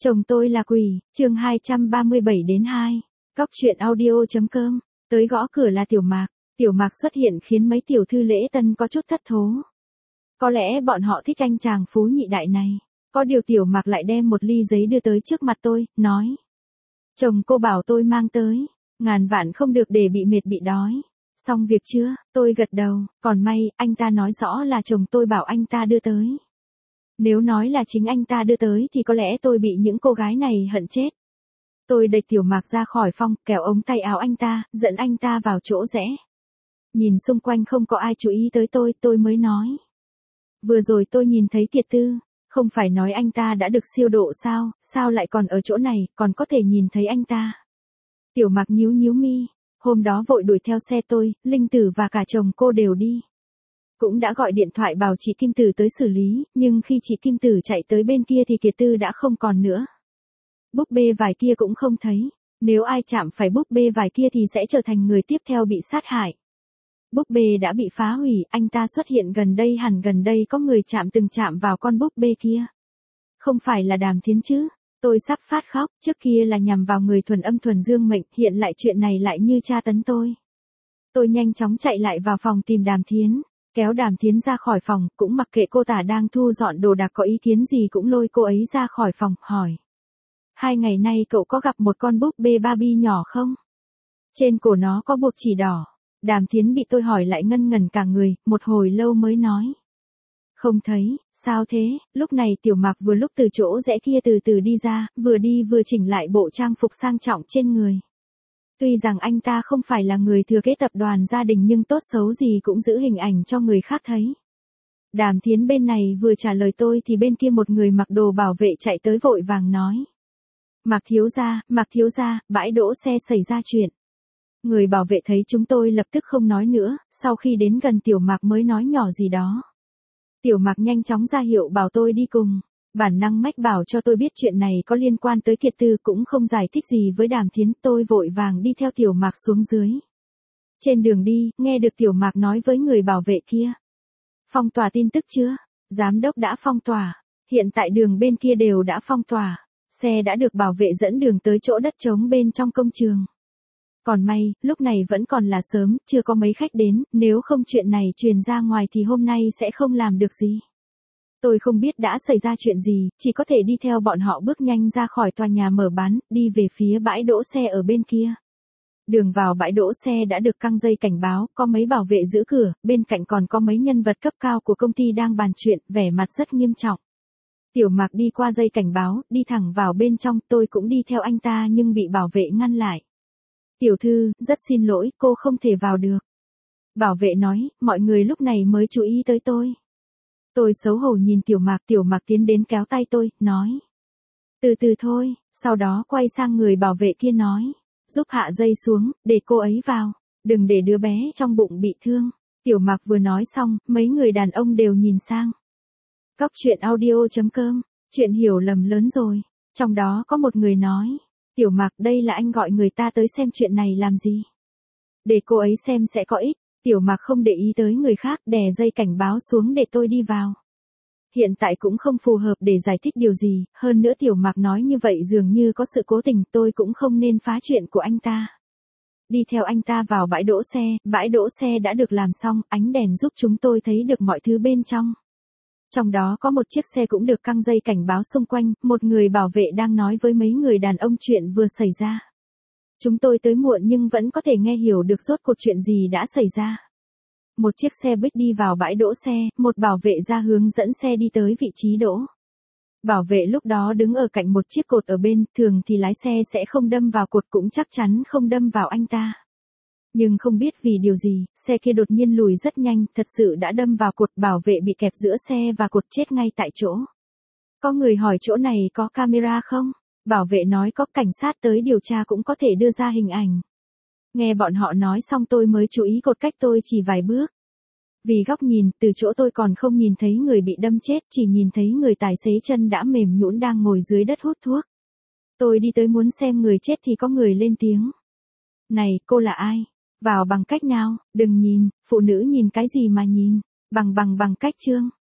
Chồng tôi là quỷ, chương 237-2. Cóc truyện audio.com. Tới gõ cửa là Tiểu Mạc. Tiểu Mạc xuất hiện khiến mấy tiểu thư lễ tân có chút thất thố. Có lẽ bọn họ thích anh chàng phú nhị đại này. Có điều Tiểu Mạc lại đem một ly giấy đưa tới trước mặt tôi, nói. Chồng cô bảo tôi mang tới, ngàn vạn không được để bị mệt bị đói. Xong việc chưa? Tôi gật đầu, còn may, anh ta nói rõ là chồng tôi bảo anh ta đưa tới. Nếu nói là chính anh ta đưa tới thì có lẽ tôi bị những cô gái này hận chết. Tôi đẩy Tiểu Mạc ra khỏi phòng, kéo ống tay áo anh ta, dẫn anh ta vào chỗ rẽ. Nhìn xung quanh không có ai chú ý tới tôi mới nói. Vừa rồi tôi nhìn thấy Kiệt Tư, không phải nói anh ta đã được siêu độ sao lại còn ở chỗ này, còn có thể nhìn thấy anh ta. Tiểu Mạc nhíu mi, hôm đó vội đuổi theo xe tôi, Linh Tử và cả chồng cô đều đi. Cũng đã gọi điện thoại bảo chị Kim Tử tới xử lý, nhưng khi chị Kim Tử chạy tới bên kia thì Kiệt Tư đã không còn nữa. Búp bê vải kia cũng không thấy, nếu ai chạm phải búp bê vải kia thì sẽ trở thành người tiếp theo bị sát hại. Búp bê đã bị phá hủy, anh ta xuất hiện gần đây có người từng chạm vào con búp bê kia. Không phải là Đàm Thiến chứ, tôi sắp phát khóc, trước kia là nhằm vào người thuần âm thuần dương mệnh, hiện lại chuyện này lại như tra tấn tôi. Tôi nhanh chóng chạy lại vào phòng tìm Đàm Thiến. Kéo Đàm Thiến ra khỏi phòng, cũng mặc kệ cô ta đang thu dọn đồ đạc có ý kiến gì cũng lôi cô ấy ra khỏi phòng, hỏi. 2 ngày nay cậu có gặp một con búp bê Barbie nhỏ không? Trên cổ nó có buộc chỉ đỏ. Đàm Thiến bị tôi hỏi lại ngân ngần cả người, một hồi lâu mới nói. Không thấy, sao thế? Lúc này Tiểu Mạc vừa lúc từ chỗ rẽ kia từ từ đi ra, vừa đi vừa chỉnh lại bộ trang phục sang trọng trên người. Tuy rằng anh ta không phải là người thừa kế tập đoàn gia đình nhưng tốt xấu gì cũng giữ hình ảnh cho người khác thấy. Đàm Thiến bên này vừa trả lời tôi thì bên kia một người mặc đồ bảo vệ chạy tới vội vàng nói. Mạc thiếu gia, bãi đỗ xe xảy ra chuyện. Người bảo vệ thấy chúng tôi lập tức không nói nữa, sau khi đến gần Tiểu Mạc mới nói nhỏ gì đó. Tiểu Mạc nhanh chóng ra hiệu bảo tôi đi cùng. Bản năng mách bảo cho tôi biết chuyện này có liên quan tới Kiệt Tư cũng không giải thích gì với Đàm Thiến, tôi vội vàng đi theo Tiểu Mạc xuống dưới. Trên đường đi, nghe được Tiểu Mạc nói với người bảo vệ kia. Phong tỏa tin tức chưa? Giám đốc đã phong tỏa. Hiện tại đường bên kia đều đã phong tỏa. Xe đã được bảo vệ dẫn đường tới chỗ đất trống bên trong công trường. Còn may, lúc này vẫn còn là sớm, chưa có mấy khách đến, nếu không chuyện này truyền ra ngoài thì hôm nay sẽ không làm được gì. Tôi không biết đã xảy ra chuyện gì, chỉ có thể đi theo bọn họ bước nhanh ra khỏi tòa nhà mở bán, đi về phía bãi đỗ xe ở bên kia. Đường vào bãi đỗ xe đã được căng dây cảnh báo, có mấy bảo vệ giữ cửa, bên cạnh còn có mấy nhân vật cấp cao của công ty đang bàn chuyện, vẻ mặt rất nghiêm trọng. Tiểu Mạc đi qua dây cảnh báo, đi thẳng vào bên trong, tôi cũng đi theo anh ta nhưng bị bảo vệ ngăn lại. Tiểu thư, rất xin lỗi, cô không thể vào được. Bảo vệ nói, mọi người lúc này mới chú ý tới tôi. Tôi xấu hổ nhìn Tiểu Mạc tiến đến kéo tay tôi, nói. Từ từ thôi, sau đó quay sang người bảo vệ kia nói. Giúp hạ dây xuống, để cô ấy vào, đừng để đứa bé trong bụng bị thương. Tiểu Mạc vừa nói xong, mấy người đàn ông đều nhìn sang. Cóc truyện audio.com, chuyện hiểu lầm lớn rồi. Trong đó có một người nói. Tiểu Mạc, đây là anh gọi người ta tới xem chuyện này làm gì? Để cô ấy xem sẽ có ích. Tiểu Mạc không để ý tới người khác, đè dây cảnh báo xuống để tôi đi vào. Hiện tại cũng không phù hợp để giải thích điều gì, hơn nữa Tiểu Mạc nói như vậy dường như có sự cố tình, tôi cũng không nên phá chuyện của anh ta. Đi theo anh ta vào bãi đỗ xe đã được làm xong, ánh đèn giúp chúng tôi thấy được mọi thứ bên trong. Trong đó có một chiếc xe cũng được căng dây cảnh báo xung quanh, một người bảo vệ đang nói với mấy người đàn ông chuyện vừa xảy ra. Chúng tôi tới muộn nhưng vẫn có thể nghe hiểu được rốt cuộc chuyện gì đã xảy ra. Một chiếc xe buýt đi vào bãi đỗ xe, một bảo vệ ra hướng dẫn xe đi tới vị trí đỗ. Bảo vệ lúc đó đứng ở cạnh một chiếc cột ở bên, thường thì lái xe sẽ không đâm vào cột cũng chắc chắn không đâm vào anh ta. Nhưng không biết vì điều gì, xe kia đột nhiên lùi rất nhanh, thật sự đã đâm vào cột, bảo vệ bị kẹp giữa xe và cột chết ngay tại chỗ. Có người hỏi chỗ này có camera không? Bảo vệ nói có, cảnh sát tới điều tra cũng có thể đưa ra hình ảnh. Nghe bọn họ nói xong tôi mới chú ý cột cách tôi chỉ vài bước. Vì góc nhìn, từ chỗ tôi còn không nhìn thấy người bị đâm chết, chỉ nhìn thấy người tài xế chân đã mềm nhũn đang ngồi dưới đất hút thuốc. Tôi đi tới muốn xem người chết thì có người lên tiếng. Này, cô là ai? Vào bằng cách nào? Đừng nhìn, phụ nữ nhìn cái gì mà nhìn? Bằng cách chương.